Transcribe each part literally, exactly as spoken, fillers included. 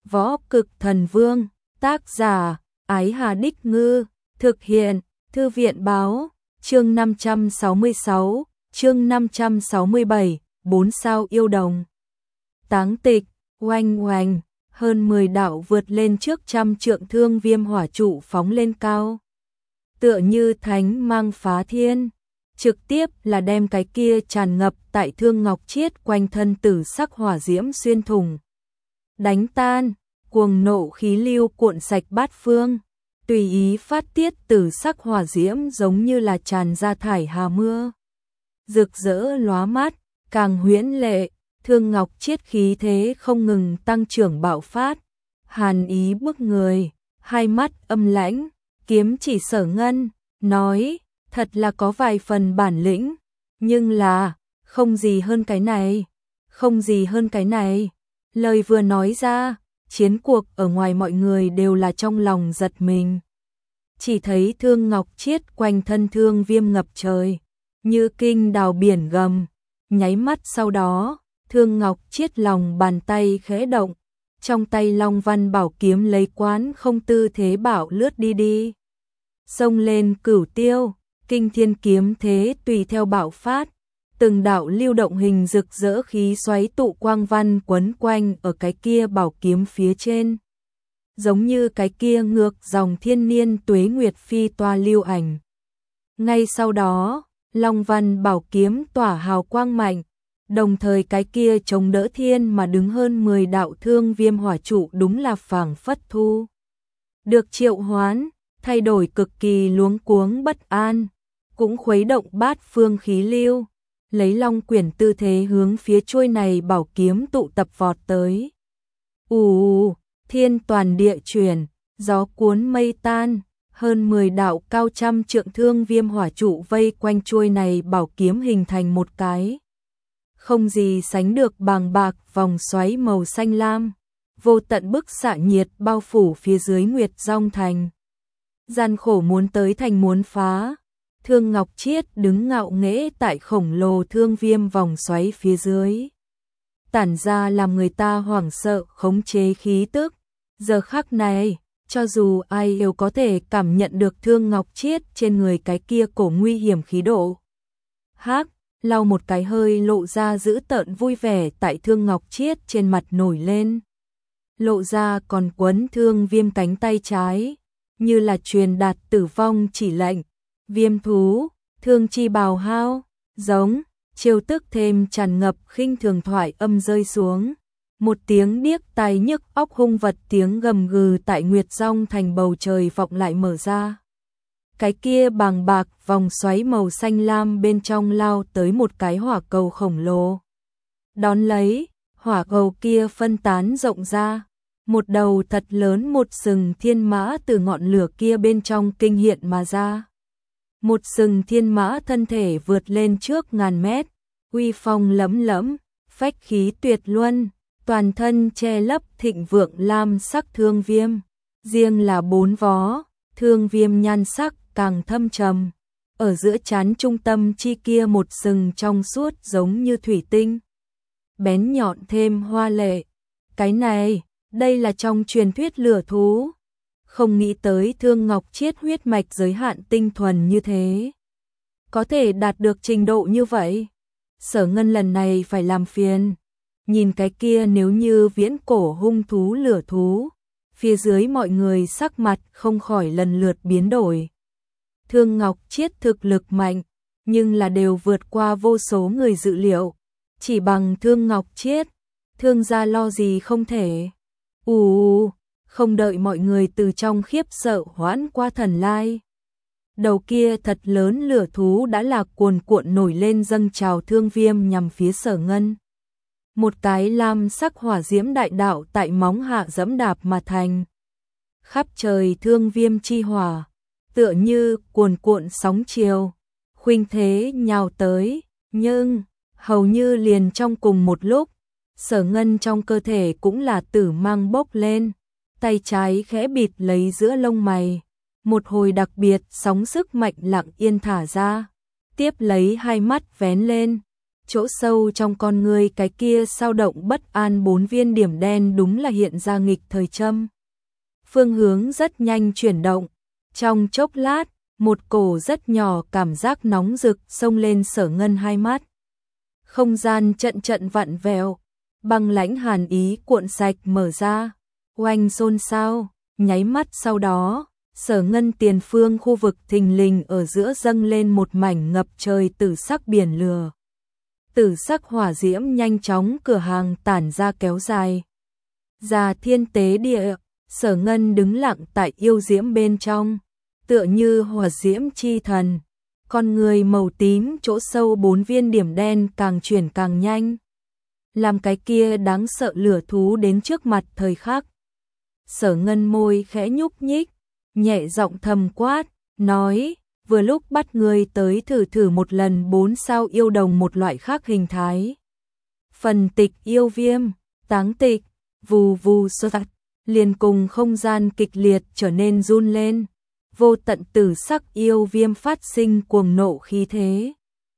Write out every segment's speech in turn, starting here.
Võ Cực Thần Vương, tác giả, Ái Hà Đích Ngư, thực hiện, Thư viện Báo, chương năm trăm sáu mươi sáu, chương năm trăm sáu mươi bảy, bốn sao yêu đồng. Táng tịch, oanh oanh, hơn mười đạo vượt lên trước trăm trượng thương viêm hỏa trụ phóng lên cao. Tựa như thánh mang phá thiên, trực tiếp là đem cái kia tràn ngập tại Thương Ngọc Chiết quanh thân tử sắc hỏa diễm xuyên thủng. Đánh tan, cuồng nộ khí lưu cuộn sạch bát phương, tùy ý phát tiết tử sắc hỏa diễm giống như là tràn ra thải hà mưa. Rực rỡ lóa mắt, càng huyễn lệ, Thương Ngọc Chiết khí thế không ngừng tăng trưởng bạo phát, hàn ý bức người, hai mắt âm lãnh, kiếm chỉ Sở Ngân, nói, thật là có vài phần bản lĩnh, nhưng là, không gì hơn cái này, không gì hơn cái này. Lời vừa nói ra, chiến cuộc ở ngoài mọi người đều là trong lòng giật mình. Chỉ thấy Thương Ngọc Chiết quanh thân thương viêm ngập trời, như kinh đào biển gầm, nháy mắt sau đó, Thương Ngọc Chiết lòng bàn tay khẽ động, trong tay Long Văn Bảo kiếm lấy quán không tư thế bảo lướt đi đi. Xông lên Cửu Tiêu, kinh thiên kiếm thế tùy theo bạo phát, từng đạo lưu động hình rực rỡ khí xoáy tụ quang văn quấn quanh ở cái kia bảo kiếm phía trên. Giống như cái kia ngược dòng thiên niên tuế nguyệt phi toa lưu ảnh. Ngay sau đó, Long Văn Bảo kiếm tỏa hào quang mạnh, đồng thời cái kia chống đỡ thiên mà đứng hơn mười đạo thương viêm hỏa trụ đúng là phảng phất thu. Được triệu hoán, thay đổi cực kỳ luống cuống bất an, cũng khuấy động bát phương khí lưu, lấy long quyển tư thế hướng phía chuôi này bảo kiếm tụ tập vọt tới. Ù, thiên toàn địa chuyển, gió cuốn mây tan, hơn mười đạo cao trăm trượng thương viêm hỏa trụ vây quanh chuôi này bảo kiếm hình thành một cái không gì sánh được bàng bạc vòng xoáy màu xanh lam, vô tận bức xạ nhiệt bao phủ phía dưới Nguyệt Dong Thành. Gian khổ muốn tới thành muốn phá, Thương Ngọc Chiết đứng ngạo nghễ tại khổng lồ thương viêm vòng xoáy phía dưới. Tản ra làm người ta hoảng sợ khống chế khí tức. Giờ khắc này, cho dù ai đều có thể cảm nhận được Thương Ngọc Chiết trên người cái kia cổ nguy hiểm khí độ. Hắc, lau một cái hơi lộ ra dữ tợn vui vẻ tại Thương Ngọc Chiết trên mặt nổi lên. Lộ ra còn quấn thương viêm cánh tay trái, như là truyền đạt tử vong chỉ lệnh. Viêm thú, thương chi bào hao, giống, chiêu tức thêm tràn ngập khinh thường thoại âm rơi xuống. Một tiếng điếc tai nhức óc hung vật tiếng gầm gừ tại Nguyệt Dong Thành bầu trời vọng lại mở ra. Cái kia bàng bạc vòng xoáy màu xanh lam bên trong lao tới một cái hỏa cầu khổng lồ. Đón lấy, hỏa cầu kia phân tán rộng ra. Một đầu thật lớn một sừng thiên mã từ ngọn lửa kia bên trong kinh hiện mà ra. Một sừng thiên mã thân thể vượt lên trước ngàn mét, uy phong lẫm lẫm, phách khí tuyệt luân, toàn thân che lấp thịnh vượng lam sắc thương viêm. Riêng là bốn vó, thương viêm nhan sắc càng thâm trầm. Ở giữa trán trung tâm chi kia một sừng trong suốt giống như thủy tinh. Bén nhọn thêm hoa lệ. Cái này, đây là trong truyền thuyết lửa thú. Không nghĩ tới Thương Ngọc Chiết huyết mạch giới hạn tinh thuần như thế. Có thể đạt được trình độ như vậy. Sở Ngân lần này phải làm phiền. Nhìn cái kia nếu như viễn cổ hung thú lửa thú. Phía dưới mọi người sắc mặt không khỏi lần lượt biến đổi. Thương Ngọc Chiết thực lực mạnh, nhưng là đều vượt qua vô số người dự liệu. Chỉ bằng Thương Ngọc Chiết, Thương gia lo gì không thể. Ù, không đợi mọi người từ trong khiếp sợ hoãn qua thần lai. Đầu kia thật lớn lửa thú đã là cuồn cuộn nổi lên dâng trào thương viêm nhằm phía Sở Ngân. Một cái lam sắc hỏa diễm đại đạo tại móng hạ dẫm đạp mà thành. Khắp trời thương viêm chi hỏa, tựa như cuồn cuộn sóng chiều, khuynh thế nhào tới, nhưng hầu như liền trong cùng một lúc, Sở Ngân trong cơ thể cũng là tử mang bốc lên, tay trái khẽ bịt lấy giữa lông mày, một hồi đặc biệt sóng sức mạnh lặng yên thả ra, tiếp lấy hai mắt vén lên, chỗ sâu trong con người cái kia sao động bất an bốn viên điểm đen đúng là hiện ra nghịch thời châm. Phương hướng rất nhanh chuyển động, trong chốc lát, một cổ rất nhỏ cảm giác nóng rực xông lên Sở Ngân hai mắt. Không gian trận trận vặn vẹo, băng lãnh hàn ý cuộn sạch mở ra, oanh xôn xao, nháy mắt sau đó, Sở Ngân tiền phương khu vực thình lình ở giữa dâng lên một mảnh ngập trời tử sắc biển lửa. Tử sắc hỏa diễm nhanh chóng cửa hàng tản ra kéo dài. Ra thiên tế địa, Sở Ngân đứng lặng tại yêu diễm bên trong, tựa như hỏa diễm chi thần. Con người màu tím chỗ sâu bốn viên điểm đen càng chuyển càng nhanh. Làm cái kia đáng sợ lửa thú đến trước mặt thời khắc. Sở Ngân môi khẽ nhúc nhích, nhẹ giọng thầm quát, nói, vừa lúc bắt người tới thử thử một lần bốn sao yêu đồng một loại khác hình thái. Phần tịch yêu viêm, táng tịch, vù vù sơ tạch, liền cùng không gian kịch liệt trở nên run lên. Vô tận tử sắc yêu viêm phát sinh cuồng nộ khí thế.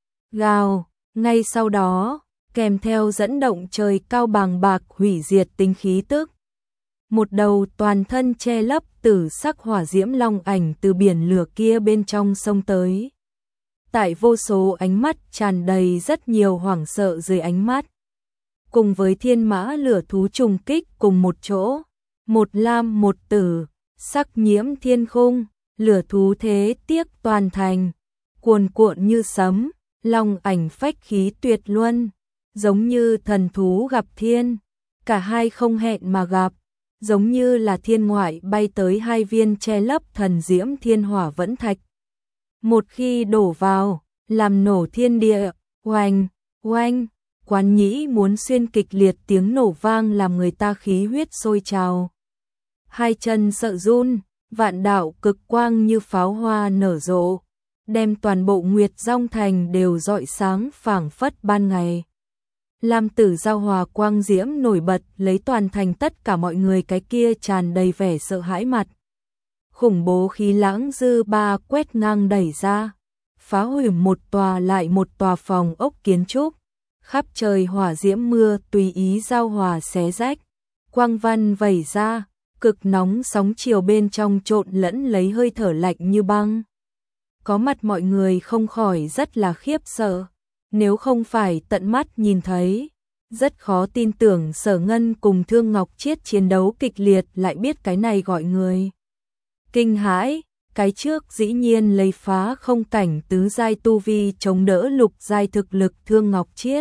Gào, ngay sau đó, kèm theo dẫn động trời cao bàng bạc hủy diệt tinh khí tức. Một đầu toàn thân che lấp tử sắc hỏa diễm long ảnh từ biển lửa kia bên trong sông tới. Tại vô số ánh mắt tràn đầy rất nhiều hoảng sợ dưới ánh mắt. Cùng với thiên mã lửa thú trùng kích cùng một chỗ, một lam một tử, sắc nhiễm thiên khung, lửa thú thế tiếc toàn thành, cuồn cuộn như sấm, long ảnh phách khí tuyệt luân, giống như thần thú gặp thiên, cả hai không hẹn mà gặp, giống như là thiên ngoại bay tới hai viên che lấp thần diễm thiên hỏa vẫn thạch. Một khi đổ vào, làm nổ thiên địa, oanh, oanh, Quán Nhĩ muốn xuyên kịch liệt tiếng nổ vang làm người ta khí huyết sôi trào. Hai chân sợ run, vạn đạo cực quang như pháo hoa nở rộ, đem toàn bộ Nguyệt Dong Thành đều rọi sáng phảng phất ban ngày. Lam tử giao hòa quang diễm nổi bật lấy toàn thành tất cả mọi người cái kia tràn đầy vẻ sợ hãi mặt. Khủng bố khí lãng dư ba quét ngang đẩy ra, phá hủy một tòa lại một tòa phòng ốc kiến trúc, khắp trời hỏa diễm mưa tùy ý giao hòa xé rách, quang văn vẩy ra, cực nóng sóng chiều bên trong trộn lẫn lấy hơi thở lạnh như băng. Có mặt mọi người không khỏi rất là khiếp sợ, nếu không phải tận mắt nhìn thấy, rất khó tin tưởng Sở Ngân cùng Thương Ngọc Chiết chiến đấu kịch liệt lại biết cái này gọi người kinh hãi. Cái trước dĩ nhiên lấy phá không cảnh tứ giai tu vi chống đỡ lục giai thực lực Thương Ngọc Chiết.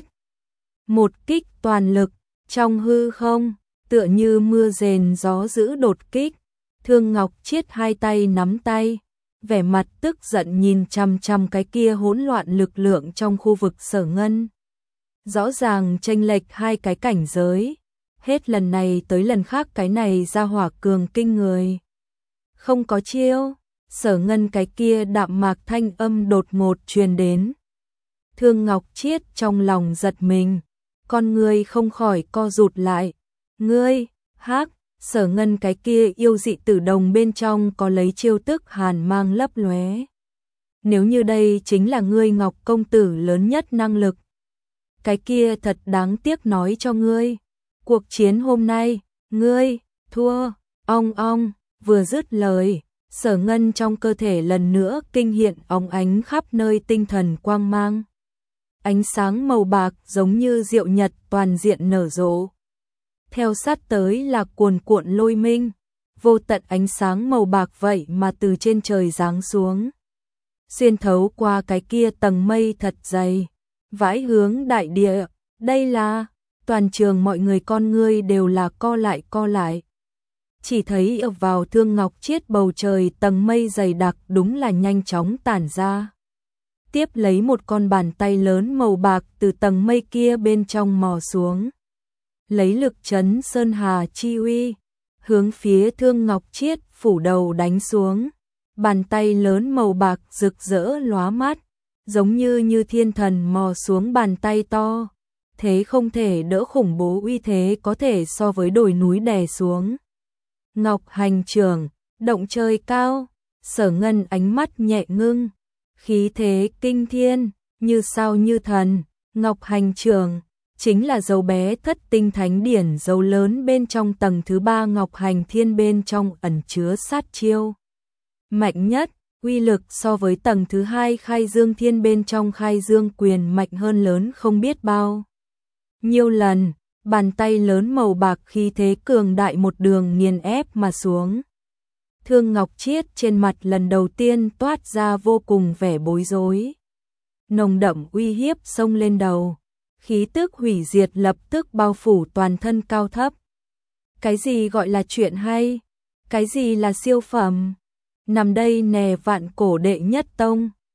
Một kích toàn lực, trong hư không, tựa như mưa rền gió dữ đột kích. Thương Ngọc Chiết hai tay nắm tay, vẻ mặt tức giận nhìn chằm chằm cái kia hỗn loạn lực lượng trong khu vực Sở Ngân. Rõ ràng chênh lệch hai cái cảnh giới, hết lần này tới lần khác cái này ra hỏa cường kinh người. Không có chiêu, Sở Ngân cái kia đạm mạc thanh âm đột ngột truyền đến. Thương Ngọc Chiết trong lòng giật mình, con người không khỏi co rụt lại. Ngươi, hắc, Sở Ngân cái kia yêu dị tử đồng bên trong có lấy chiêu tức hàn mang lấp lóe. Nếu như đây chính là ngươi Ngọc công tử lớn nhất năng lực, cái kia thật đáng tiếc nói cho ngươi. Cuộc chiến hôm nay, ngươi, thua, ong ong, vừa dứt lời, Sở Ngân trong cơ thể lần nữa kinh hiện óng ánh khắp nơi tinh thần quang mang. Ánh sáng màu bạc giống như diệu nhật toàn diện nở rộ. Theo sát tới là cuồn cuộn lôi minh, vô tận ánh sáng màu bạc vậy mà từ trên trời giáng xuống. Xuyên thấu qua cái kia tầng mây thật dày, vãi hướng đại địa, đây là, toàn trường mọi người con ngươi đều là co lại co lại. Chỉ thấy ập vào Thương Ngọc Chiết bầu trời tầng mây dày đặc đúng là nhanh chóng tản ra. Tiếp lấy một con bàn tay lớn màu bạc từ tầng mây kia bên trong mò xuống. Lấy lực chấn sơn hà chi uy, hướng phía Thương Ngọc Chiết phủ đầu đánh xuống. Bàn tay lớn màu bạc rực rỡ lóa mắt, giống như như thiên thần mò xuống bàn tay to. Thế không thể đỡ khủng bố uy thế có thể so với đồi núi đè xuống. Ngọc hành trường, động trời cao, Sở Ngân ánh mắt nhẹ ngưng, khí thế kinh thiên, như sao như thần, Ngọc Hành Trường chính là dấu bé thất tinh thánh điển dấu lớn bên trong tầng thứ ba Ngọc Hành Thiên, bên trong ẩn chứa sát chiêu mạnh nhất, uy lực so với tầng thứ hai Khai Dương Thiên bên trong Khai Dương Quyền mạnh hơn lớn không biết bao nhiêu lần. Bàn tay lớn màu bạc khí thế cường đại một đường nghiền ép mà xuống. Thương Ngọc Chiết trên mặt lần đầu tiên toát ra vô cùng vẻ bối rối. Nồng đậm uy hiếp xông lên đầu, khí tức hủy diệt lập tức bao phủ toàn thân cao thấp. Cái gì gọi là chuyện hay? Cái gì là siêu phẩm? Nằm đây nè, vạn cổ đệ nhất tông,